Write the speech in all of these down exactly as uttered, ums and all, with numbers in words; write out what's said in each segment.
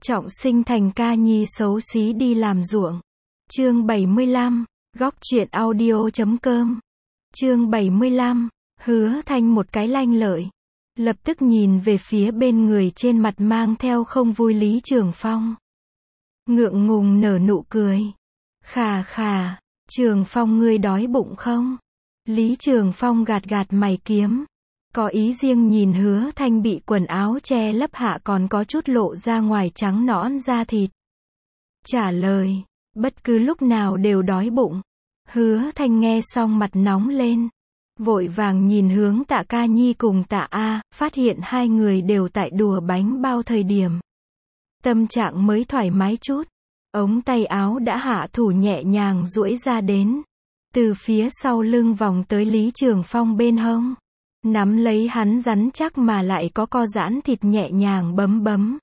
Trọng sinh thành ca nhi xấu xí đi làm ruộng. Chương bảy mươi lăm, góc truyện audio chấm com. Chương bảy mươi lăm, Hứa Thanh một cái lanh lợi. Lập tức nhìn về phía bên người trên mặt mang theo không vui Lý Trường Phong. Ngượng ngùng nở nụ cười. Khà khà, Trường Phong ngươi đói bụng không? Lý Trường Phong gạt gạt mày kiếm. Có ý riêng nhìn Hứa Thanh bị quần áo che lấp hạ còn có chút lộ ra ngoài trắng nõn da thịt. Trả lời, bất cứ lúc nào đều đói bụng. Hứa Thanh nghe xong mặt nóng lên. Vội vàng nhìn hướng Tạ Ca Nhi cùng Tạ A, phát hiện hai người đều tại đùa bánh bao thời điểm. Tâm trạng mới thoải mái chút. Ống tay áo đã hạ thủ nhẹ nhàng duỗi ra đến. Từ phía sau lưng vòng tới Lý Trường Phong bên hông. Nắm lấy hắn rắn chắc mà lại có co giãn thịt nhẹ nhàng bấm bấm.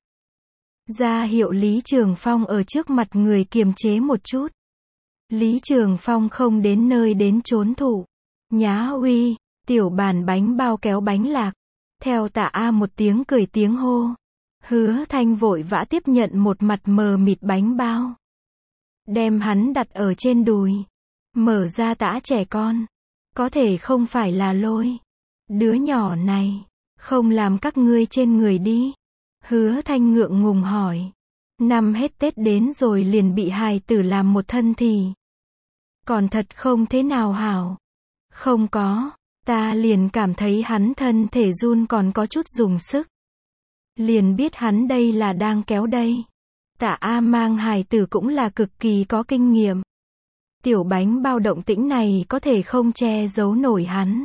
Ra hiệu Lý Trường Phong ở trước mặt người kiềm chế một chút. Lý Trường Phong không đến nơi đến chốn thủ. Nhá uy, tiểu bàn bánh bao kéo bánh lạc. Theo Tạ A một tiếng cười tiếng hô. Hứa Thanh vội vã tiếp nhận một mặt mờ mịt bánh bao. Đem hắn đặt ở trên đùi. Mở ra tã trẻ con. Có thể không phải là Lôi. Đứa nhỏ này, không làm các ngươi trên người đi. Hứa Thanh ngượng ngùng hỏi. Năm hết Tết đến rồi liền bị hài tử làm một thân thì. Còn thật không thế nào hảo. Không có, ta liền cảm thấy hắn thân thể run còn có chút dùng sức. Liền biết hắn đây là đang kéo đây. Tạ A mang hài tử cũng là cực kỳ có kinh nghiệm. Tiểu bánh bao động tĩnh này có thể không che giấu nổi hắn.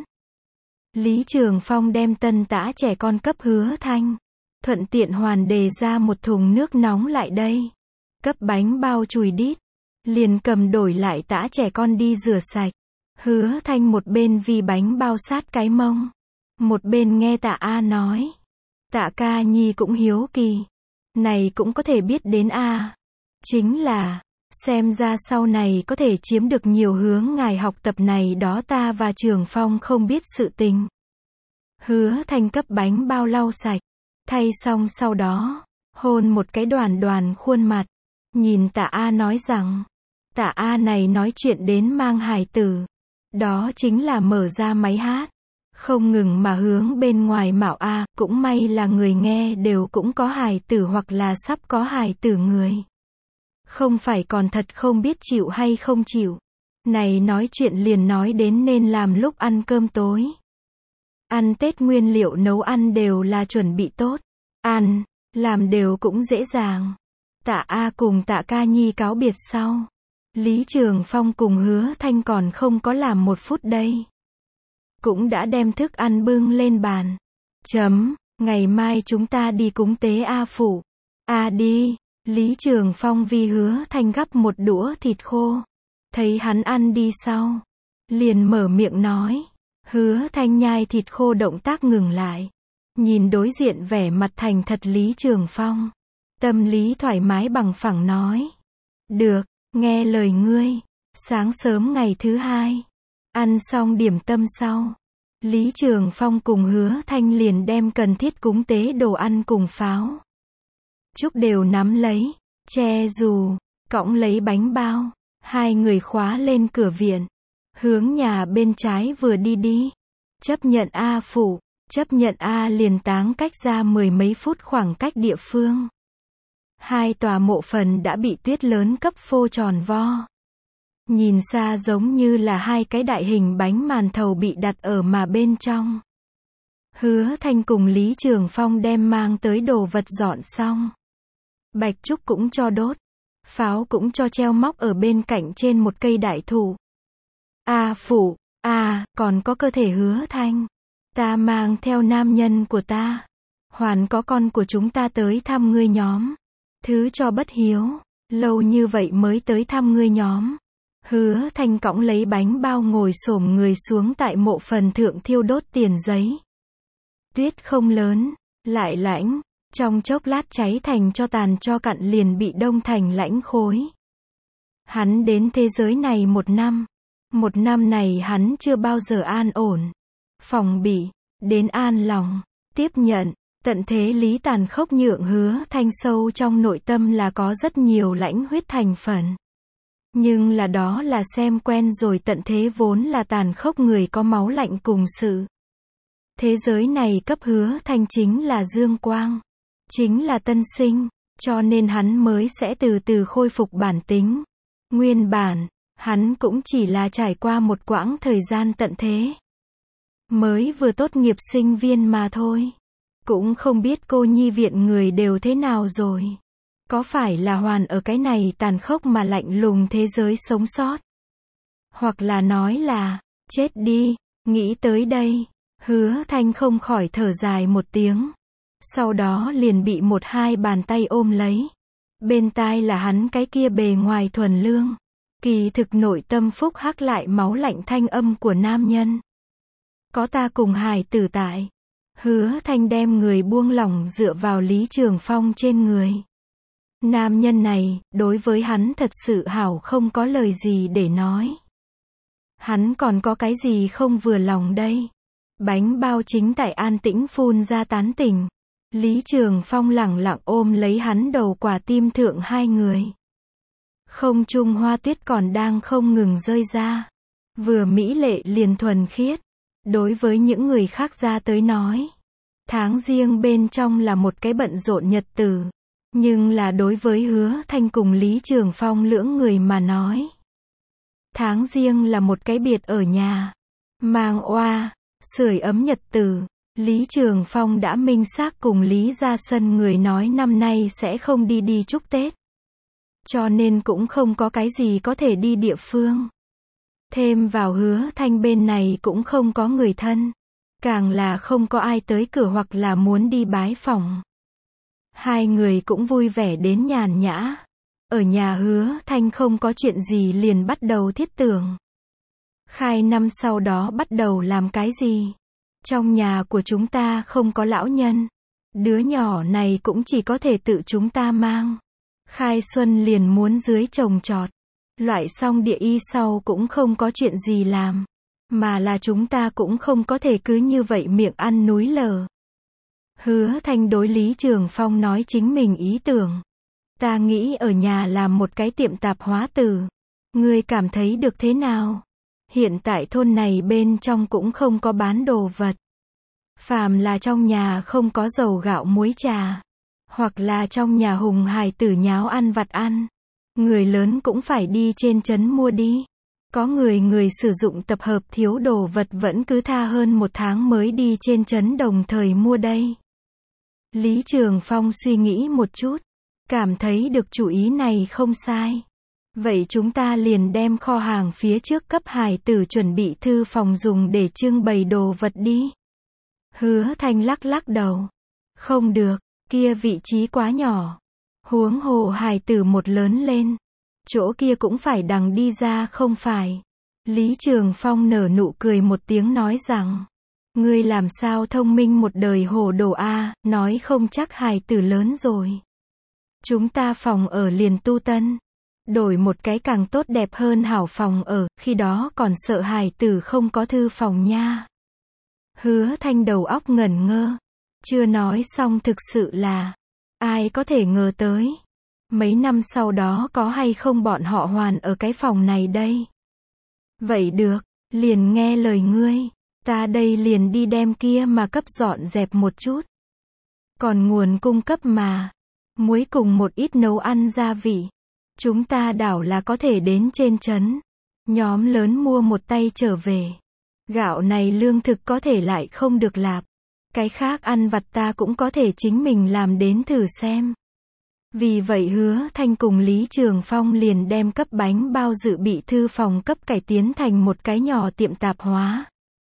Lý Trường Phong đem tân tã trẻ con cấp Hứa Thanh. Thuận tiện hoàn đề ra một thùng nước nóng lại đây. Cấp bánh bao chùi đít. Liền cầm đổi lại tã trẻ con đi rửa sạch. Hứa Thanh một bên vì bánh bao sát cái mông. Một bên nghe Tạ A nói. Tạ Ca Nhi cũng hiếu kỳ. Này cũng có thể biết đến A. Chính là, xem ra sau này có thể chiếm được nhiều hướng ngài học tập này đó ta và Trường Phong không biết sự tình. Hứa Thanh cấp bánh bao lau sạch. Thay xong sau đó, hôn một cái đoàn đoàn khuôn mặt. Nhìn Tạ A nói rằng, Tạ A này nói chuyện đến mang hài tử. Đó chính là mở ra máy hát. Không ngừng mà hướng bên ngoài mạo A, cũng may là người nghe đều cũng có hài tử hoặc là sắp có hài tử người. Không phải còn thật không biết chịu hay không chịu. Này nói chuyện liền nói đến nên làm lúc ăn cơm tối. Ăn Tết nguyên liệu nấu ăn đều là chuẩn bị tốt. Ăn, làm đều cũng dễ dàng. Tạ A cùng Tạ Ca Nhi cáo biệt sau. Lý Trường Phong cùng Hứa Thanh còn không có làm một phút đây. Cũng đã đem thức ăn bưng lên bàn. Chấm, ngày mai chúng ta đi cúng tế A Phủ. A đi. Lý Trường Phong vì Hứa Thanh gắp một đũa thịt khô. Thấy hắn ăn đi sau. Liền mở miệng nói. Hứa Thanh nhai thịt khô động tác ngừng lại. Nhìn đối diện vẻ mặt thành thật Lý Trường Phong. Tâm lý thoải mái bằng phẳng nói. Được, nghe lời ngươi. Sáng sớm ngày thứ hai. Ăn xong điểm tâm sau. Lý Trường Phong cùng Hứa Thanh liền đem cần thiết cúng tế đồ ăn cùng pháo. Chúc đều nắm lấy. Che dù. Cõng lấy bánh bao. Hai người khóa lên cửa viện. Hướng nhà bên trái vừa đi đi. Chấp nhận A Phủ. Chấp nhận A liền táng cách ra mười mấy phút khoảng cách địa phương. Hai tòa mộ phần đã bị tuyết lớn cấp phô tròn vo. Nhìn xa giống như là hai cái đại hình bánh màn thầu bị đặt ở mà bên trong. Hứa Thanh cùng Lý Trường Phong đem mang tới đồ vật dọn xong. Bạch trúc cũng cho đốt. Pháo cũng cho treo móc ở bên cạnh trên một cây đại thụ. A Phủ, A, còn có cơ thể Hứa Thanh. Ta mang theo nam nhân của ta. Hoàn có con của chúng ta tới thăm ngươi nhóm. Thứ cho bất hiếu. Lâu như vậy mới tới thăm ngươi nhóm. Hứa Thanh cõng lấy bánh bao ngồi xổm người xuống tại mộ phần thượng thiêu đốt tiền giấy. Tuyết không lớn, lại lãnh. Trong chốc lát cháy thành cho tàn cho cặn liền bị đông thành lãnh khối. Hắn đến thế giới này một năm. Một năm này hắn chưa bao giờ an ổn. Phòng bị, đến an lòng, tiếp nhận, Tận thế lý tàn khốc nhượng Hứa Thanh sâu trong nội tâm là có rất nhiều lãnh huyết thành phần. Nhưng là đó là xem quen rồi, tận thế vốn là tàn khốc, người có máu lạnh cùng sự. Thế giới này cấp Hứa Thanh chính là dương quang, chính là tân sinh, cho nên hắn mới sẽ từ từ khôi phục bản tính. Nguyên bản, hắn cũng chỉ là trải qua một quãng thời gian tận thế. Mới vừa tốt nghiệp sinh viên mà thôi. Cũng không biết cô nhi viện người đều thế nào rồi. Có phải là hoàn ở cái này tàn khốc mà lạnh lùng thế giới sống sót? Hoặc là nói là, chết đi, nghĩ tới đây, Hứa Thanh không khỏi thở dài một tiếng. Sau đó liền bị một hai bàn tay ôm lấy. Bên tai là hắn cái kia bề ngoài thuần lương, kỳ thực nội tâm phúc hắc lại máu lạnh thanh âm của nam nhân. Có ta cùng hài tử tại. Hứa Thanh đem người buông lỏng dựa vào Lý Trường Phong trên người. Nam nhân này, đối với hắn thật sự hảo, không có lời gì để nói. Hắn còn có cái gì không vừa lòng đây? Bánh bao chính tại an tĩnh phun ra tán tỉnh. Lý Trường Phong lẳng lặng ôm lấy hắn đầu quả tim thượng hai người. Không trung hoa tuyết còn đang không ngừng rơi ra. Vừa mỹ lệ liền thuần khiết. Đối với những người khác ra tới nói, tháng riêng bên trong là một cái bận rộn nhật tử. Nhưng là đối với Hứa Thanh cùng Lý Trường Phong lưỡng người mà nói, tháng riêng là một cái biệt ở nhà, mang oa, sưởi ấm nhật tử. Lý Trường Phong đã minh xác cùng Lý Gia Sân người nói năm nay sẽ không đi đi chúc Tết. Cho nên cũng không có cái gì có thể đi địa phương. Thêm vào Hứa Thanh bên này cũng không có người thân. Càng là không có ai tới cửa hoặc là muốn đi bái phỏng. Hai người cũng vui vẻ đến nhàn nhã. Ở nhà Hứa Thanh không có chuyện gì liền bắt đầu thiết tưởng. Khai năm sau đó bắt đầu làm cái gì? Trong nhà của chúng ta không có lão nhân. Đứa nhỏ này cũng chỉ có thể tự chúng ta mang. Khai xuân liền muốn dưới trồng trọt. Loại xong địa y sau cũng không có chuyện gì làm. Mà là chúng ta cũng không có thể cứ như vậy miệng ăn núi lở. Hứa Thanh đối Lý Trường Phong nói chính mình ý tưởng. Ta nghĩ ở nhà làm một cái tiệm tạp hóa tử. Ngươi cảm thấy được thế nào? Hiện tại thôn này bên trong cũng không có bán đồ vật. Phàm là trong nhà không có dầu gạo muối trà. Hoặc là trong nhà hùng hài tử nháo ăn vặt ăn. Người lớn cũng phải đi trên trấn mua đi. Có người người sử dụng tập hợp thiếu đồ vật vẫn cứ tha hơn một tháng mới đi trên trấn đồng thời mua đây. Lý Trường Phong suy nghĩ một chút. Cảm thấy được chủ ý này không sai. Vậy chúng ta liền đem kho hàng phía trước cấp hài tử chuẩn bị thư phòng dùng để trưng bày đồ vật đi. Hứa Thanh lắc lắc đầu. Không được, kia vị trí quá nhỏ. Huống hồ hài tử một lớn lên. Chỗ kia cũng phải đằng đi ra không phải. Lý Trường Phong nở nụ cười một tiếng nói rằng. Ngươi làm sao thông minh một đời hồ đồ a, nói không chắc hài tử lớn rồi. Chúng ta phòng ở liền tu tân. Đổi một cái càng tốt đẹp hơn hảo phòng ở, khi đó còn sợ hài tử không có thư phòng nha. Hứa Thanh đầu óc ngẩn ngơ. Chưa nói xong thực sự là, ai có thể ngờ tới. Mấy năm sau đó có hay không bọn họ hoàn ở cái phòng này đây. Vậy được, liền nghe lời ngươi. Ta đây liền đi đem kia mà cấp dọn dẹp một chút. Còn nguồn cung cấp mà. Muối cùng một ít nấu ăn gia vị. Chúng ta đảo là có thể đến trên trấn. Nhóm lớn mua một tay trở về. Gạo này lương thực có thể lại không được lạp. Cái khác ăn vặt ta cũng có thể chính mình làm đến thử xem. Vì vậy Hứa Thanh cùng Lý Trường Phong liền đem cấp bánh bao dự bị thư phòng cấp cải tiến thành một cái nhỏ tiệm tạp hóa.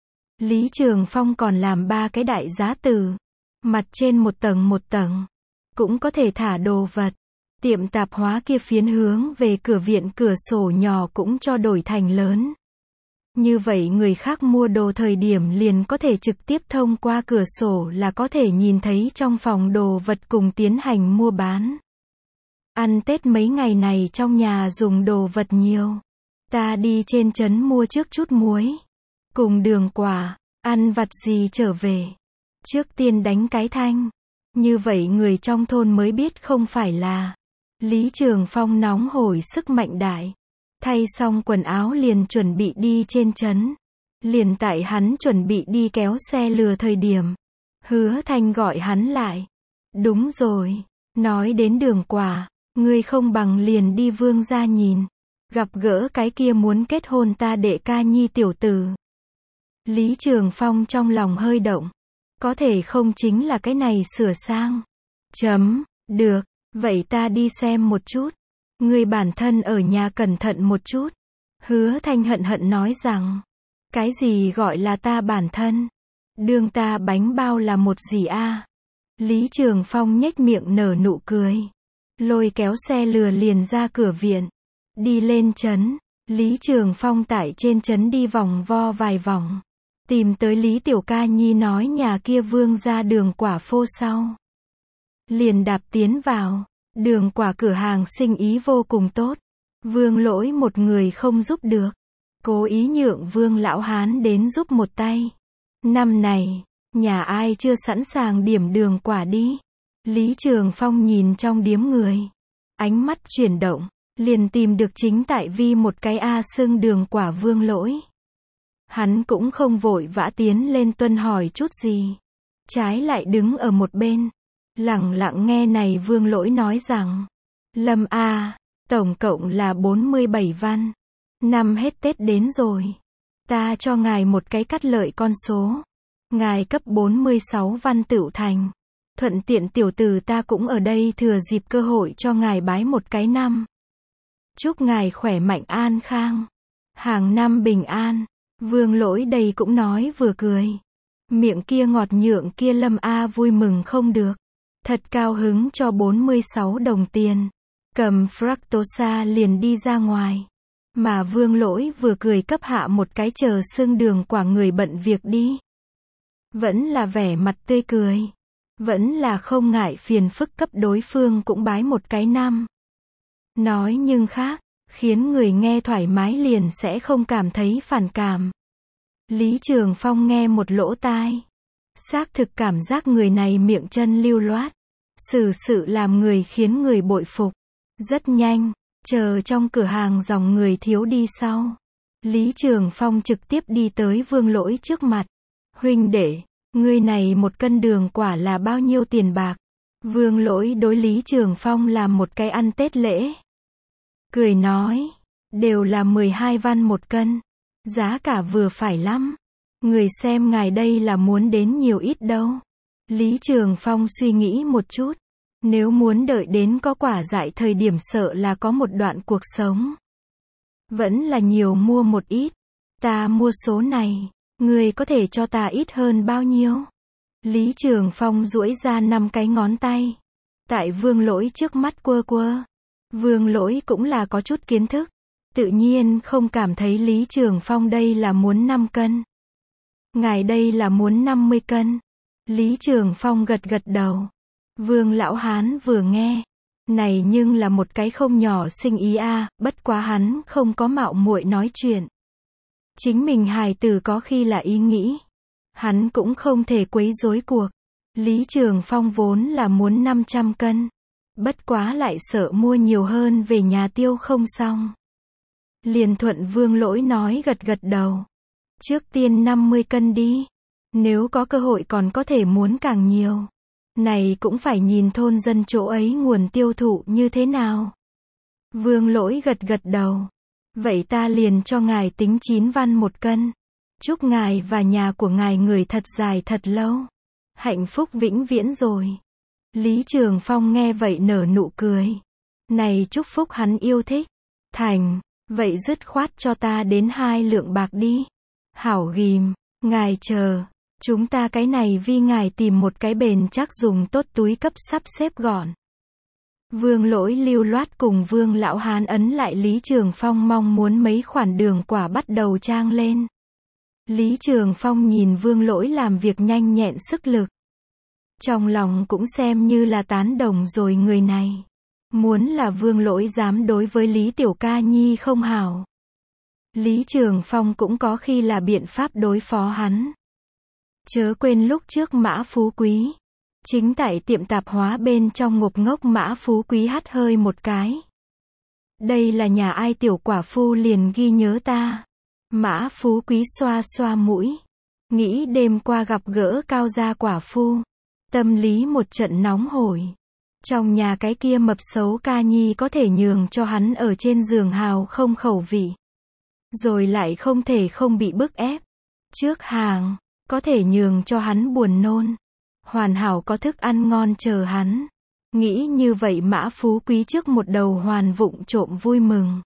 Lý Trường Phong còn làm ba cái đại giá từ. Mặt trên một tầng một tầng. Cũng có thể thả đồ vật. Tiệm tạp hóa kia phiến hướng về cửa viện cửa sổ nhỏ cũng cho đổi thành lớn. Như vậy người khác mua đồ thời điểm liền có thể trực tiếp thông qua cửa sổ là có thể nhìn thấy trong phòng đồ vật cùng tiến hành mua bán. Ăn Tết mấy ngày này trong nhà dùng đồ vật nhiều. Ta đi trên trấn mua trước chút muối. Cùng đường quả, ăn vặt gì trở về. Trước tiên đánh cái thanh. Như vậy người trong thôn mới biết không phải là. Lý Trường Phong nóng hổi sức mạnh đại. Thay xong quần áo liền chuẩn bị đi trên trấn. Liền tại hắn chuẩn bị đi kéo xe lừa thời điểm. Hứa Thanh gọi hắn lại. Đúng rồi, nói đến Đường Quả, ngươi không bằng liền đi Vương gia nhìn. Gặp gỡ cái kia muốn kết hôn ta đệ ca nhi tiểu tử. Lý Trường Phong trong lòng hơi động. Có thể không chính là cái này sửa sang. Chấm, được, vậy ta đi xem một chút. Ngươi bản thân ở nhà cẩn thận một chút. Hứa Thanh hận hận nói rằng. Cái gì gọi là ta bản thân? Đương ta bánh bao là một gì a? Lý Trường Phong nhếch miệng nở nụ cười. Lôi kéo xe lừa liền ra cửa viện. Đi lên trấn. Lý Trường Phong tại trên trấn đi vòng vo vài vòng. Tìm tới Lý Tiểu Ca Nhi nói nhà kia Vương gia Đường Quả phô sau. Liền đạp tiến vào. Đường Quả cửa hàng sinh ý vô cùng tốt. Vương Lỗi một người không giúp được. Cố ý nhượng Vương lão hán đến giúp một tay. Năm này, nhà ai chưa sẵn sàng điểm Đường Quả đi. Lý Trường Phong nhìn trong điếm người. Ánh mắt chuyển động, liền tìm được chính tại vi một cái A xưng Đường Quả Vương Lỗi. Hắn cũng không vội vã tiến lên tuân hỏi chút gì. Trái lại đứng ở một bên. Lặng lặng nghe này Vương Lỗi nói rằng. Lâm A, tổng cộng là bốn mươi bảy văn. Năm hết Tết đến rồi. Ta cho ngài một cái cắt lợi con số. Ngài cấp bốn mươi sáu văn tựu thành. Thuận tiện tiểu tử ta cũng ở đây thừa dịp cơ hội cho ngài bái một cái năm. Chúc ngài khỏe mạnh an khang. Hàng năm bình an. Vương Lỗi đây cũng nói vừa cười. Miệng kia ngọt nhượng kia Lâm A vui mừng không được. Thật cao hứng cho bốn mươi sáu đồng tiền. Cầm Fructosa liền đi ra ngoài. Mà Vương Lỗi vừa cười cấp hạ một cái chờ xưng Đường Quả người bận việc đi. Vẫn là vẻ mặt tươi cười. Vẫn là không ngại phiền phức cấp đối phương cũng bái một cái năm. Nói nhưng khác, khiến người nghe thoải mái liền sẽ không cảm thấy phản cảm. Lý Trường Phong nghe một lỗ tai. Xác thực cảm giác người này miệng chân lưu loát. Xử sự làm người khiến người bội phục. Rất nhanh, chờ trong cửa hàng dòng người thiếu đi sau. Lý Trường Phong trực tiếp đi tới Vương Lỗi trước mặt. Huynh đệ, ngươi này một cân Đường Quả là bao nhiêu tiền bạc? Vương Lỗi đối Lý Trường Phong làm một cái ăn Tết lễ. Cười nói, đều là mười hai văn một cân. Giá cả vừa phải lắm. Người xem ngài đây là muốn đến nhiều ít đâu. Lý Trường Phong suy nghĩ một chút. Nếu muốn đợi đến có quả dại thời điểm sợ là có một đoạn cuộc sống. Vẫn là nhiều mua một ít. Ta mua số này. Người có thể cho ta ít hơn bao nhiêu? Lý Trường Phong duỗi ra năm cái ngón tay. Tại Vương Lỗi trước mắt quơ quơ. Vương Lỗi cũng là có chút kiến thức. Tự nhiên không cảm thấy Lý Trường Phong đây là muốn năm cân. Ngài đây là muốn năm mươi cân. Lý Trường Phong gật gật đầu. Vương lão hán vừa nghe. Này nhưng là một cái không nhỏ sinh ý a, bất quá hắn không có mạo muội nói chuyện. Chính mình hài tử có khi là ý nghĩ. Hắn cũng không thể quấy rối cuộc. Lý Trường Phong vốn là muốn năm trăm cân. Bất quá lại sợ mua nhiều hơn về nhà tiêu không xong. Liền thuận Vương Lỗi nói gật gật đầu. Trước tiên năm mươi cân đi. Nếu có cơ hội còn có thể muốn càng nhiều. Này cũng phải nhìn thôn dân chỗ ấy nguồn tiêu thụ như thế nào. Vương Lỗi gật gật đầu. Vậy ta liền cho ngài tính chín văn một cân. Chúc ngài và nhà của ngài người thật dài thật lâu. Hạnh phúc vĩnh viễn rồi. Lý Trường Phong nghe vậy nở nụ cười. Này chúc phúc hắn yêu thích. Thành, vậy dứt khoát cho ta đến hai lượng bạc đi. Hảo ghim, ngài chờ. Chúng ta cái này vì ngài tìm một cái bền chắc dùng tốt túi cấp sắp xếp gọn. Vương Lỗi lưu loát cùng Vương lão hán ấn lại Lý Trường Phong mong muốn mấy khoản Đường Quả bắt đầu trang lên. Lý Trường Phong nhìn Vương Lỗi làm việc nhanh nhẹn sức lực. Trong lòng cũng xem như là tán đồng rồi người này. Muốn là Vương Lỗi dám đối với Lý Tiểu Ca Nhi không hảo. Lý Trường Phong cũng có khi là biện pháp đối phó hắn. Chớ quên lúc trước Mã Phú Quý. Chính tại tiệm tạp hóa bên trong ngục ngốc Mã Phú Quý hắt hơi một cái. Đây là nhà ai tiểu quả phu liền ghi nhớ ta. Mã Phú Quý xoa xoa mũi. Nghĩ đêm qua gặp gỡ cao gia quả phu. Tâm lý một trận nóng hổi. Trong nhà cái kia mập xấu ca nhi có thể nhường cho hắn ở trên giường hào không khẩu vị. Rồi lại không thể không bị bức ép. Trước hàng, có thể nhường cho hắn buồn nôn. Hoàn hảo có thức ăn ngon chờ hắn. Nghĩ như vậy Mã Phú Quý trước một đầu hoàn vụng trộm vui mừng.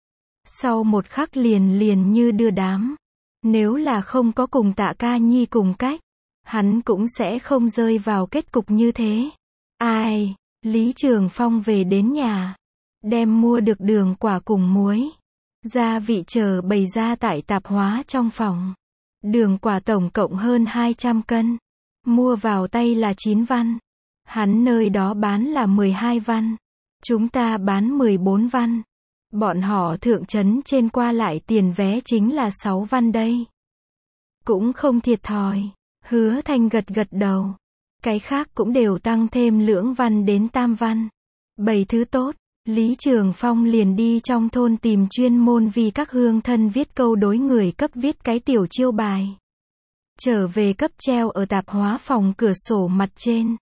Sau một khắc liền liền như đưa đám. Nếu là không có cùng Tạ ca nhi cùng cách, hắn cũng sẽ không rơi vào kết cục như thế. Ai, Lý Trường Phong về đến nhà. Đem mua được đường quả cùng muối. Gia vị chờ bày ra tại tạp hóa trong phòng. Đường quả tổng cộng hơn hai trăm cân. Mua vào tay là chín văn. Hắn nơi đó bán là mười hai văn. Chúng ta bán mười bốn văn. Bọn họ thượng trấn trên qua lại tiền vé chính là sáu văn đây. Cũng không thiệt thòi. Hứa Thanh gật gật đầu. Cái khác cũng đều tăng thêm lưỡng văn đến tam văn. Bảy thứ tốt. Lý Trường Phong liền đi trong thôn tìm chuyên môn vì các hương thân viết câu đối người cấp viết cái tiểu chiêu bài. Trở về cấp treo ở tạp hóa phòng cửa sổ mặt trên.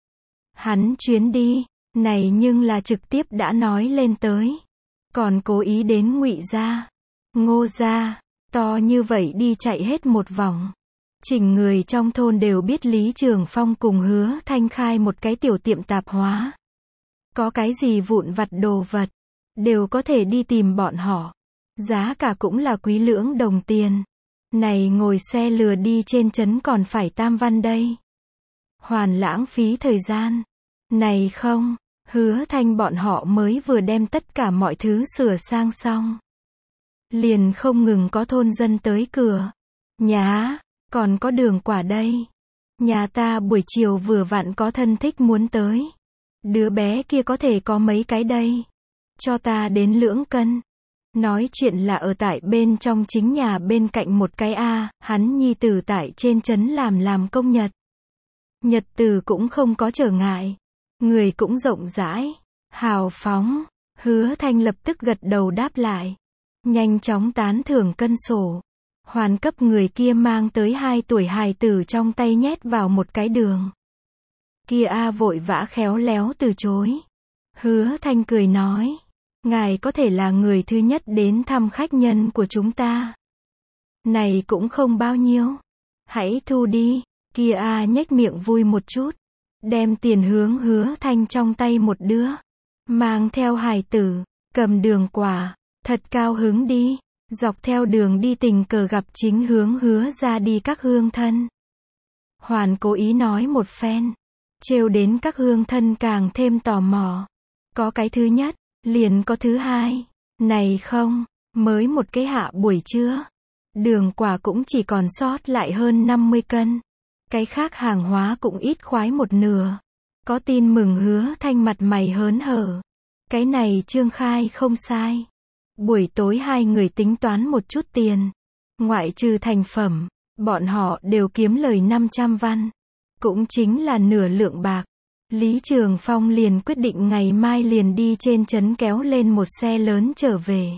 Hắn chuyến đi, này nhưng là trực tiếp đã nói lên tới. Còn cố ý đến Ngụy gia, Ngô gia, to như vậy đi chạy hết một vòng. Chỉnh người trong thôn đều biết Lý Trường Phong cùng Hứa Thanh khai một cái tiểu tiệm tạp hóa. Có cái gì vụn vặt đồ vật, đều có thể đi tìm bọn họ. Giá cả cũng là quý lưỡng đồng tiền. Này ngồi xe lừa đi trên trấn còn phải tam văn đây. Hoàn lãng phí thời gian. Này không, Hứa Thanh bọn họ mới vừa đem tất cả mọi thứ sửa sang xong. Liền không ngừng có thôn dân tới cửa. Nhá, còn có đường quả đây. Nhà ta buổi chiều vừa vặn có thân thích muốn tới. Đứa bé kia có thể có mấy cái đây. Cho ta đến lưỡng cân. Nói chuyện là ở tại bên trong chính nhà bên cạnh một cái A, hắn nhi tử tại trên trấn làm làm công nhật. Nhật từ cũng không có trở ngại. Người cũng rộng rãi, hào phóng. Hứa Thanh lập tức gật đầu đáp lại. Nhanh chóng tán thưởng cân sổ. Hoàn cấp người kia mang tới hai tuổi hài tử trong tay nhét vào một cái đường. Kia A vội vã khéo léo từ chối. Hứa Thanh cười nói. Ngài có thể là người thứ nhất đến thăm khách nhân của chúng ta. Này cũng không bao nhiêu. Hãy thu đi. Kia A nhếch miệng vui một chút. Đem tiền hướng Hứa Thanh trong tay một đứa. Mang theo hài tử. Cầm đường quả. Thật cao hứng đi. Dọc theo đường đi tình cờ gặp chính hướng Hứa ra đi các hương thân. Hoàn cố ý nói một phen. Trêu đến các hương thân càng thêm tò mò. Có cái thứ nhất. Liền có thứ hai. Này không, mới một cái hạ buổi trưa. Đường quả cũng chỉ còn sót lại hơn năm mươi cân. Cái khác hàng hóa cũng ít khoái một nửa. Có tin mừng Hứa Thanh mặt mày hớn hở. Cái này Trương khai không sai. Buổi tối hai người tính toán một chút tiền. Ngoại trừ thành phẩm, bọn họ đều kiếm lời năm trăm văn. Cũng chính là nửa lượng bạc. Lý Trường Phong liền quyết định ngày mai liền đi trên trấn kéo lên một xe lớn trở về.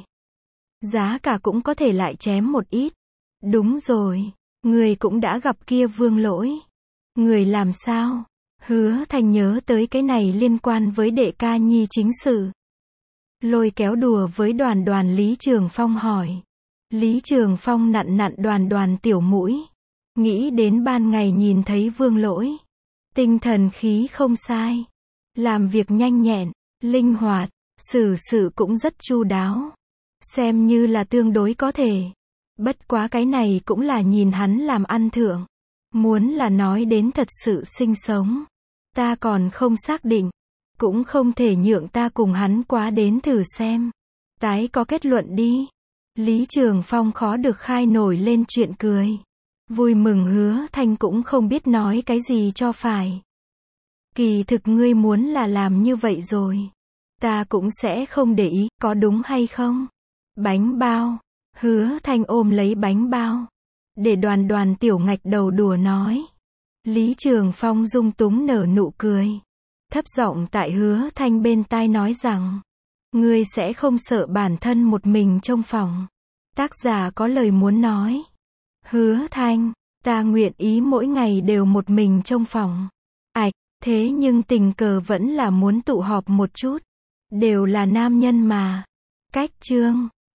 Giá cả cũng có thể lại chém một ít. Đúng rồi, người cũng đã gặp kia Vương Lỗi. Người làm sao? Hứa Thanh nhớ tới cái này liên quan với đệ ca nhi chính sự. Lôi kéo đùa với Đoàn Đoàn Lý Trường Phong hỏi. Lý Trường Phong nặn nặn Đoàn Đoàn tiểu mũi. Nghĩ đến ban ngày nhìn thấy Vương Lỗi. Tinh thần khí không sai. Làm việc nhanh nhẹn, linh hoạt, xử sự cũng rất chu đáo. Xem như là tương đối có thể. Bất quá cái này cũng là nhìn hắn làm ăn thượng. Muốn là nói đến thật sự sinh sống. Ta còn không xác định. Cũng không thể nhượng ta cùng hắn quá đến thử xem. Tái có kết luận đi. Lý Trường Phong khó được khai nổi lên chuyện cười. Vui mừng Hứa Thanh cũng không biết nói cái gì cho phải. Kỳ thực ngươi muốn là làm như vậy rồi. Ta cũng sẽ không để ý, có đúng hay không? Bánh bao. Hứa Thanh ôm lấy bánh bao. Để Đoàn Đoàn tiểu ngạch đầu đùa nói. Lý Trường Phong dung túng nở nụ cười. Thấp giọng tại Hứa Thanh bên tai nói rằng, ngươi sẽ không sợ bản thân một mình trong phòng. Tác giả có lời muốn nói. Hứa Thanh, ta nguyện ý mỗi ngày đều một mình trong phòng. Ảch, thế nhưng tình cờ vẫn là muốn tụ họp một chút. Đều là nam nhân mà. Cách chương